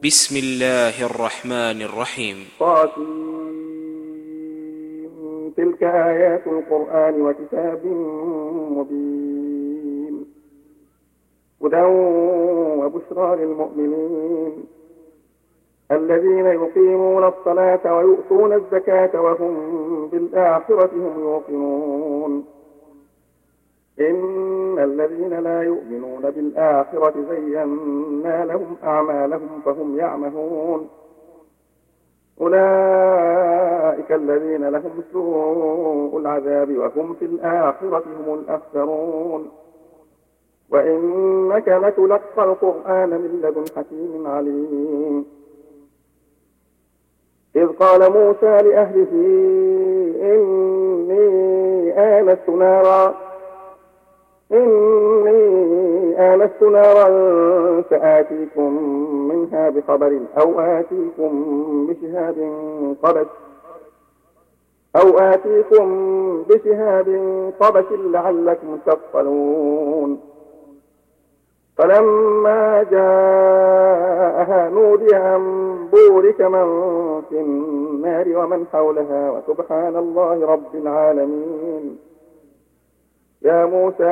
بسم الله الرحمن الرحيم. تلك آيات القرآن وكتاب مبين هدى وبشرى للمؤمنين الذين يقيمون الصلاة ويؤتون الزكاة وهم بالآخرة هم يوقنون إن الذين لا يؤمنون بالآخرة زينا لهم أعمالهم فهم يعمهون أولئك الذين لهم سوء العذاب وهم في الآخرة هم الأخسرون وإنك لتلقى القرآن من لدن حكيم عليم إذ قال موسى لأهله إني آنست نارا سآتيكم منها بخبر أو آتيكم بشهاب قبس لعلكم تصطلون فلما جاءها نودي أن بورك من في النار ومن حولها وسبحان الله رب العالمين يا موسى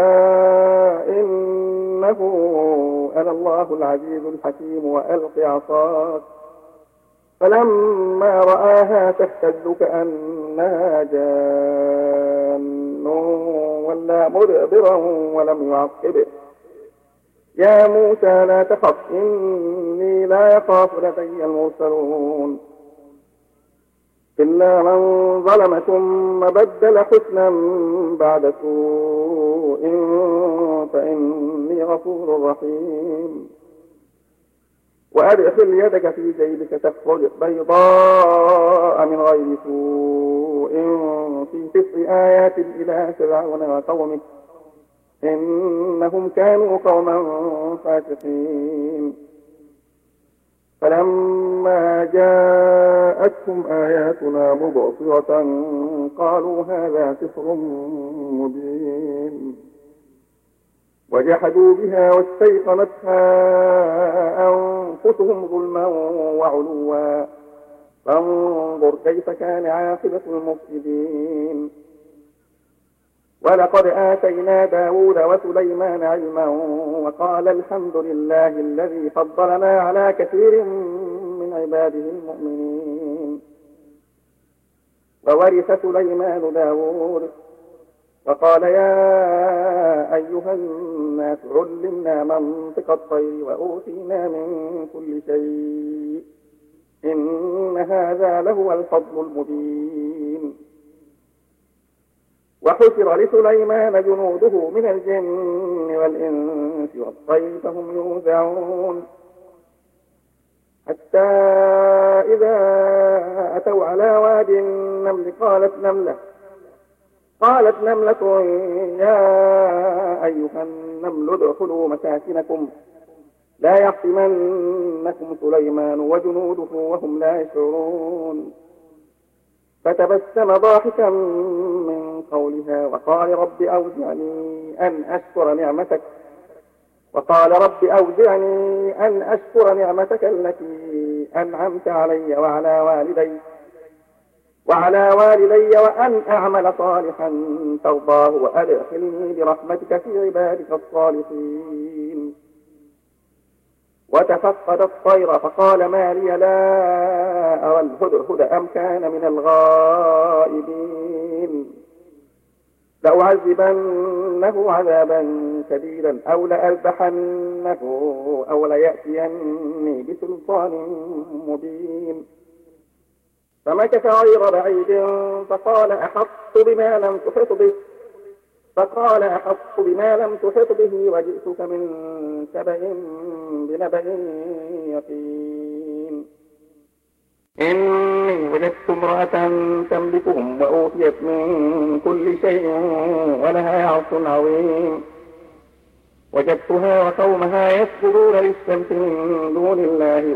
إنه أنا الله العزيز الحكيم وألق عصاك فلما رآها تهتز كأنها جان ولا مدبرا ولم يعقب يا موسى لا تخف إني لا يخاف لدي المرسلون إلا من ظلم ثم بدل حسنا بعد سوء فإني غفور رحيم وأدخل يدك في جيبك تخرج بيضاء من غير سوء في 9 آيات إلى فرعون وقومه إنهم كانوا قوما فاسقين فلما جاءتهم آياتنا مبصرة قالوا هذا سحر مبين وجحدوا بها واستيقنتها أنفسهم ظلما وعلوا فانظر كيف كان عاقبة المفسدين ولقد آتينا داود وسليمان علما وقال الحمد لله الذي فضلنا على كثير من عباده المؤمنين وورث سليمان داود وقال يا أيها الناس علمنا منطق الطير وأوتينا من كل شيء إن هذا لهو الفضل المبين وحشر لسليمان جنوده من الجن والإنس والطير فهم يوزعون حتى إذا أتوا على واد النمل قالت نملة يا أيها النمل ادخلوا مساكنكم لا يحطمنكم سليمان وجنوده وهم لا يشعرون فتبسم ضاحكا من قولها وقال رب أوزعني أن أشكر نعمتك التي أنعمت علي وعلى والدي وأن أعمل صالحا ترضاه وأدخلني برحمتك في عبادك الصالحين وتفقد الطير فقال ما لي لا أرى الهدهد أم كان من الغائبين لأعذبنه عذابا شديدا أو لأذبحنه أو ليأتيني بسلطان مبين فمكث غير بعيد فقال أحطت بما لم تحط به وجئتك من سبأ بنبأ يقين إني وجدت امرأة تملكهم وأوتيت من كل شيء ولها عرش عظيم وجدتها وقومها يسجدون للشمس من دون الله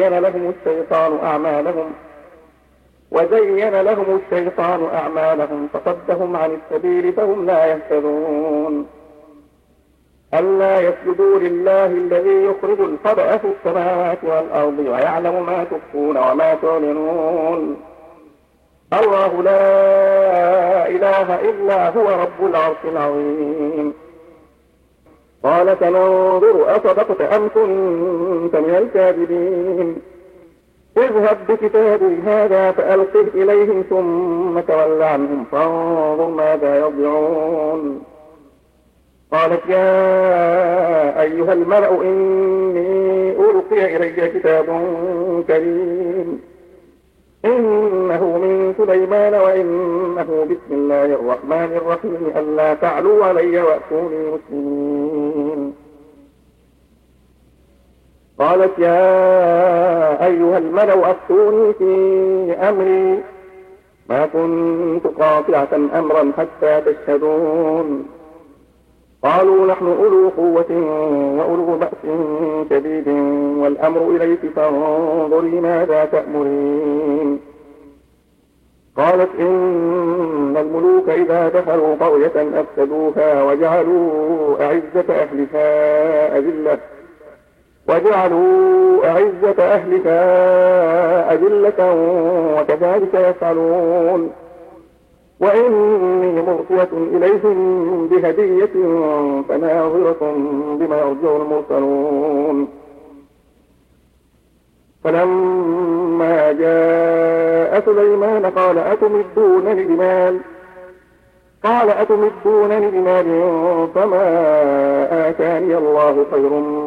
وزين لهم الشيطان أعمالهم فصدهم عن السبيل فهم لا يهتدون ألا يسجدوا لله الذي يخرج الخبأ في السماوات والأرض ويعلم ما تخفون وما تعلنون الله لا إله إلا هو رب العرش العظيم قال سننظر أصدقت أم كنت من الكاذبين اذهب بكتابي هذا فألقه إليهم ثم تول عنهم فانظر ماذا يرجعون قالت يا أيها الملأ إني ألقي إلي كتاب كريم إنه من سليمان وإنه بسم الله الرحمن الرحيم ألا تعلوا علي وأتوني مسلمين قالت يا أيها الملأ أفتوني في أمري ما كنت قاطعة أمرا حتى تشهدون قالوا نحن أولو قوة وأولو بأس شديد والأمر إليك فانظري ماذا تأمرين قالت إن الملوك إذا دخلوا قرية أفسدوها وجعلوا أعزة أهلها أذلة وكذلك يفعلون وإني مرسلة إليهم بهدية فناظرة بما يرجع المرسلون فلما جاء سليمان قال أتمدونني بمال فما آتاني الله خير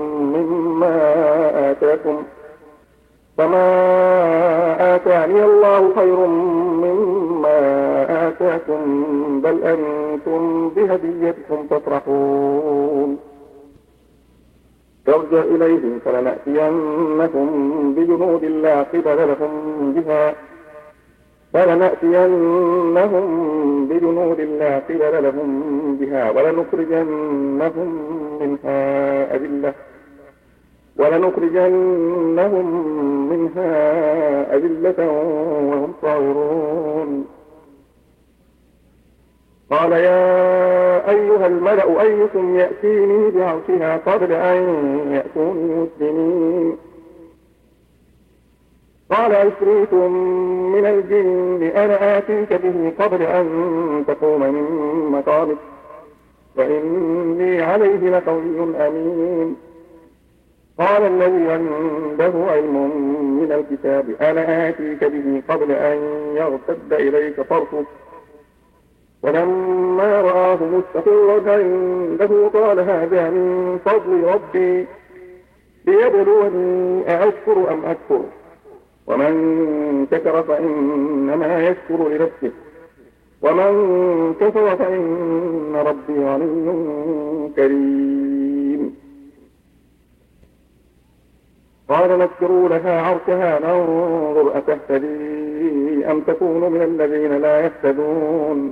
مما آتاكم بل أنتم بهديتكم تفرحون ارجع إليهم فلنأتينهم بجنود لا قبل لهم بها ولنخرجنهم منها أذلة وهم صاغرون قال يا أيها الملأ أيكم يأتيني بعرشها قبل أن يأتوني مسلمين قال عفريت من الجن أنا آتيك به قبل أن تقوم من مقامك وإني عليه لقوي أمين قال الذي عنده علم من الكتاب أنا آتيك به قبل أن يرتد إليك طرفك ولما رآه مستقرا عنده قال هذا من فضل ربي ليبلوني أأشكر أم أكفر ومن شكر فإنما يشكر لنفسه ومن كفر فإن ربي غني كريم قال نذكروا لها عرشها ننظر أتهتدي أم تكون من الذين لا يهتدون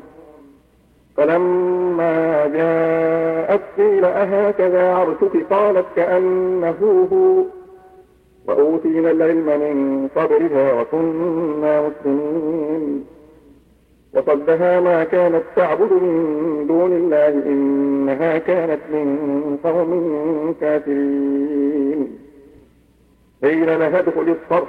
فلما جاءت قيل أهكذا عرشك قالت كأنه هو وأوتينا العلم من قبلها وكنا مسلمين وصدها ما كانت تعبد من دون الله إنها كانت من قوم كافرين قيل لها ادخل الصرح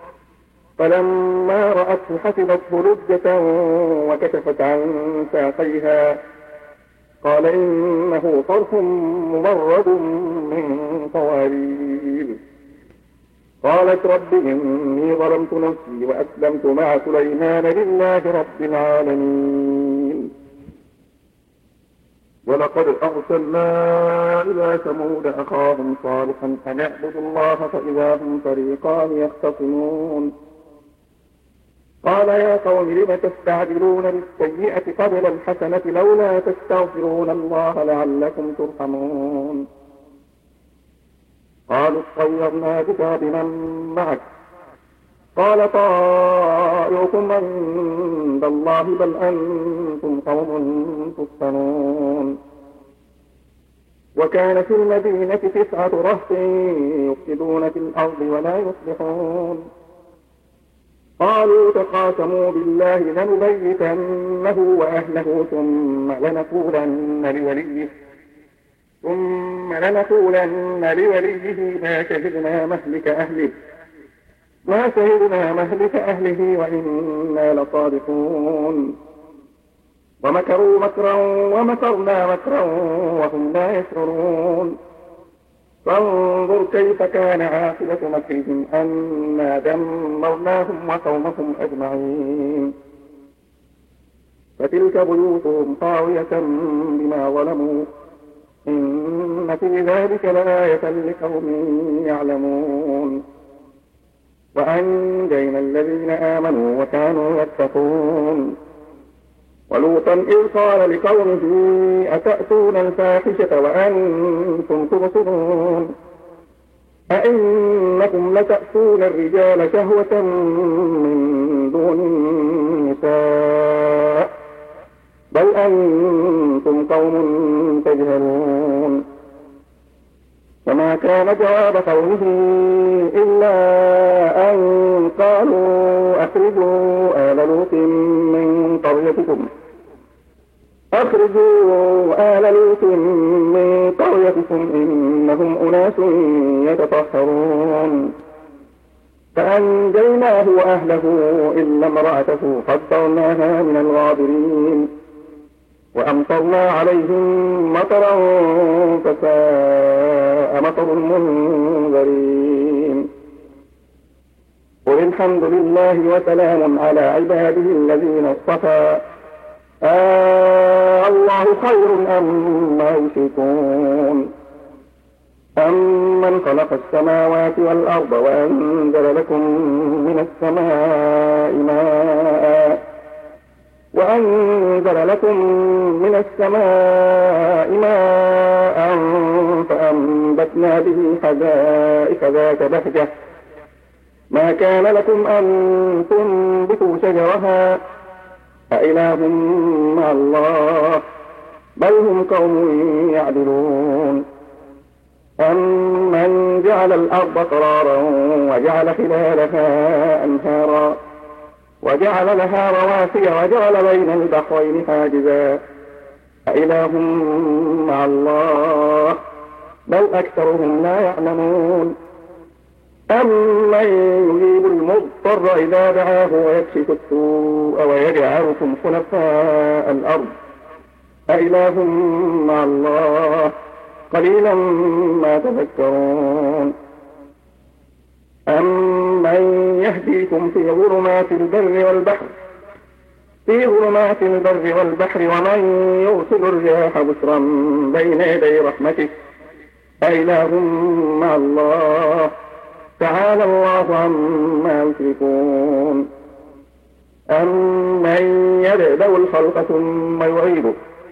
فلما رأته حسبته لجة وكشفت عن ساقيها قال إنه صرح ممرد من قوارير قالت رب إني ظلمت نفسي وأسلمت مع سليمان لله رب العالمين ولقد أرسلنا إلى ثمود أخاهم صالحا أن اعبدوا الله فإذا هم فريقان يختصمون قال يا قوم لم تستعجلون بالسيئة قبل الحسنة لولا تستغفرون الله لعلكم ترحمون قالوا اطيرنا بك بمن معك قال طائركم عند الله بل أنتم قوم تفتنون وكان في المدينة 9 رهط يفسدون في الأرض ولا يصلحون قالوا تقاسموا بالله لنبيتنه وأهله ثم ثم لنقولن لوليه ما شهدنا مهلك أهله وإنا لصادقون. ومكروا مكرا ومكرنا مكرا وهم لا يشعرون. فانظر كيف كان عاقبة مكرهم أنا دمرناهم وقومهم أجمعين. فتلك بيوتهم خاوية بما ظلموا إن في ذلك لآية لقوم يعلمون. وأنجينا الذين آمنوا وكانوا يتقون. ولوطا إذ قال لقومه أتأتون الفاحشة وأنتم تبصرون أئنكم لتأتون الرجال شهوة من دون النساء بل أنتم قوم تجهلون. فما كان جواب قومه إلا أن قالوا أخرجوا آل لوط من قريتكم إنهم أناس يتطهرون. فأنجيناه وأهله إلا امرأته قدرناها من الغابرين. وأمطرنا عليهم مطرا فساء مطر المنذرين. قل الحمد لله وسلام على عباده الذين اصطفى الله خير أما يشركون. أمن خلق السماوات والأرض وأنزل لكم من السماء ماء فأنبتنا به حدائق ذات بهجة ما كان لكم أن تنبتوا شجرها أإله مع الله بل هم قوم يعدلون. أمن جعل الأرض قرارا وجعل خلالها أنهارا وجعل لها رواسي وجعل بين البحرين حاجزا أإله مع الله بل أكثرهم لا يعلمون. أمن يجيب المضطر إذا دعاه ويكشف السوء ويجعلكم خلفاء الأرض أإله مع الله قليلا ما تذكرون. أمن يهديكم في ظلمات البر والبحر ومن يرسل الرياح بشرا بين يدي رحمته أإله مع الله تعالى الله عما يشركون. أمن يبدأ الخلق ثم يعيده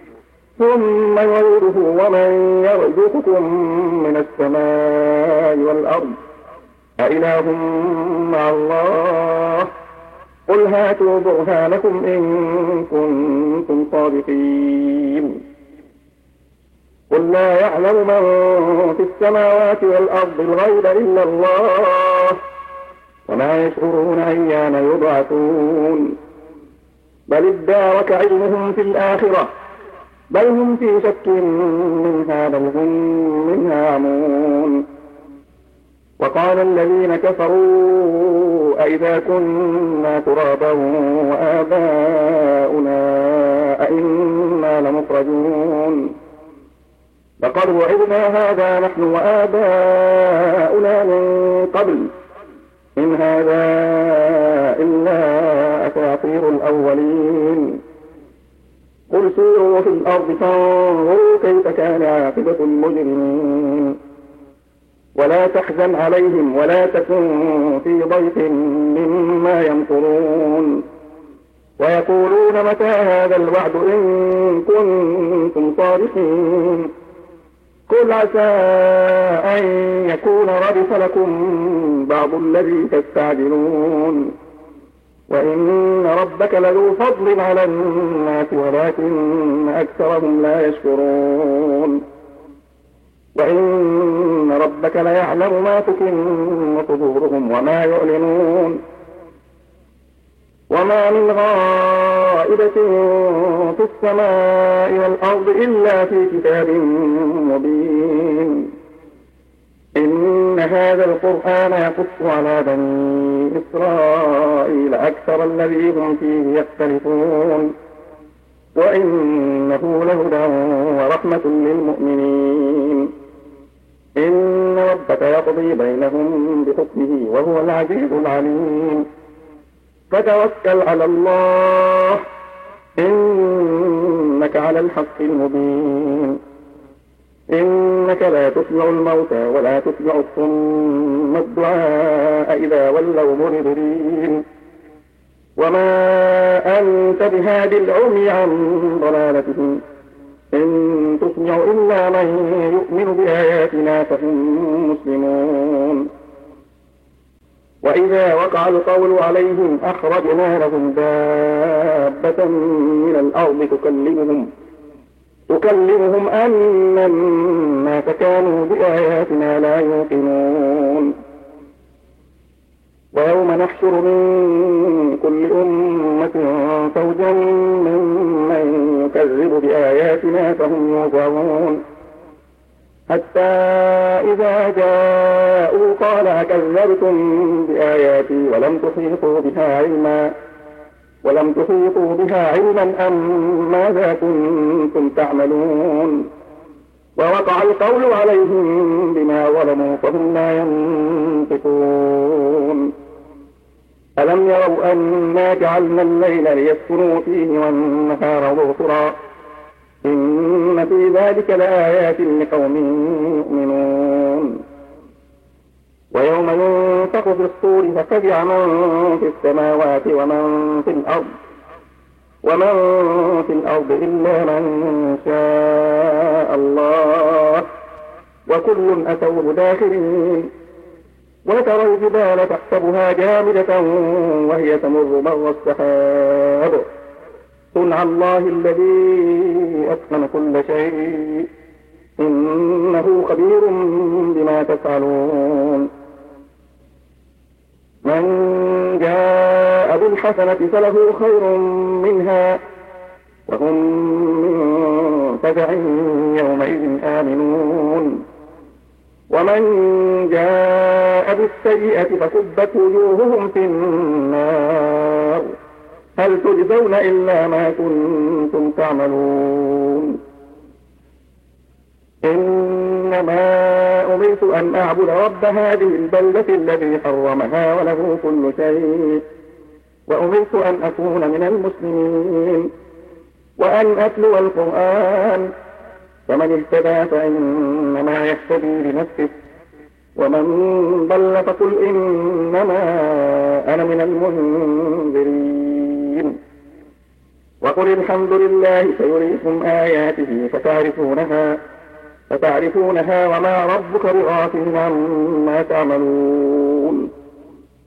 ومن يرزقكم من السماء والأرض أإله مع الله قل هاتوا برهانكم إن كنتم صادقين. قل لا يعلم من في السماوات والأرض الغيب إلا الله وما يشعرون أيان يبعثون. بل ادارك علمهم في الآخرة بل هم في شك منها بل هم منها عمون. وقال الذين كفروا أئذا كنا ترابا وآباؤنا أئنا لمخرجون. لقد وعدنا هذا نحن وآباؤنا من قبل إن هذا إلا أساطير الأولين. قل سيروا في الأرض فانظروا كيف كان عاقبة المجرمين. ولا تحزن عليهم ولا تكن في ضيق مما يمكرون. ويقولون متى هذا الوعد إن كنتم صادقين. قل عسى أن يكون ردف لكم بعض الذي تستعجلون وإن ربك لذو فضل على الناس ولكن أكثرهم لا يشكرون. وإن ربك ليعلم ما تكن صدورهم وما يعلنون. وما من غائبة في السماء والأرض إلا في كتاب مبين. إن هذا القرآن يقص على بني إسرائيل أكثر الذي هم فيه يختلفون، وإنه لهدى ورحمة للمؤمنين. إن ربك يقضي بينهم بحكمه وهو العزيز العليم. فتوكل على الله إنك على الحق المبين. إنك لا تسمع الموتى ولا تسمع الصم الدعاء إذا ولوا مدبرين. وما أنت بهادي العمي عن ضلالتهم إن تسمع إلا من يؤمن بآياتنا فهم مسلمون. وإذا وقع القول عليهم أخرجنا لهم دابة من الأرض تكلمهم أن الناس كانوا بآياتنا لا يوقنون. ويوم نحشر من كل أمة فوجا ممن يكذب بآياتنا فهم يوزعون. حتى إذا جاءوا قال أكذبتم بآياتي ولم تحيطوا بها علما أم ماذا كنتم تعملون. ووقع القول عليهم بما ظلموا فهم لا ينطقون. ألم يروا أنا جعلنا الليل ليسكنوا فيه والنهار مبصرا إن في ذلك لآيات لقوم يؤمنون. ويوم ينفخ في الصور ففزع من في السماوات ومن في الأرض إلا من شاء الله وكل أتوه داخرين. وترى الجبال تحسبها جامدة وهي تمر مر السحاب صنع الله الذي أتقن كل شيء إنه خبير بما تفعلون. من جاء بالحسنة فله خير منها وهم من فزع يومئذ آمنون. ومن جاء بالسيئة فكبت وجوههم في النار هل تجزون إلا ما كنتم تعملون. إنما أمرت أن أعبد رب هذه البلدة الذي حرمها وله كل شيء وأمرت أن أكون من المسلمين وأن أتلو القرآن. فمن اهتدى فإنما يهتدي لنفسه ومن ضل فقل إنما أنا من المنذرين. وقل الحمد لله سيريكم آياته فتعرفونها وما ربك بغافل عما تعملون.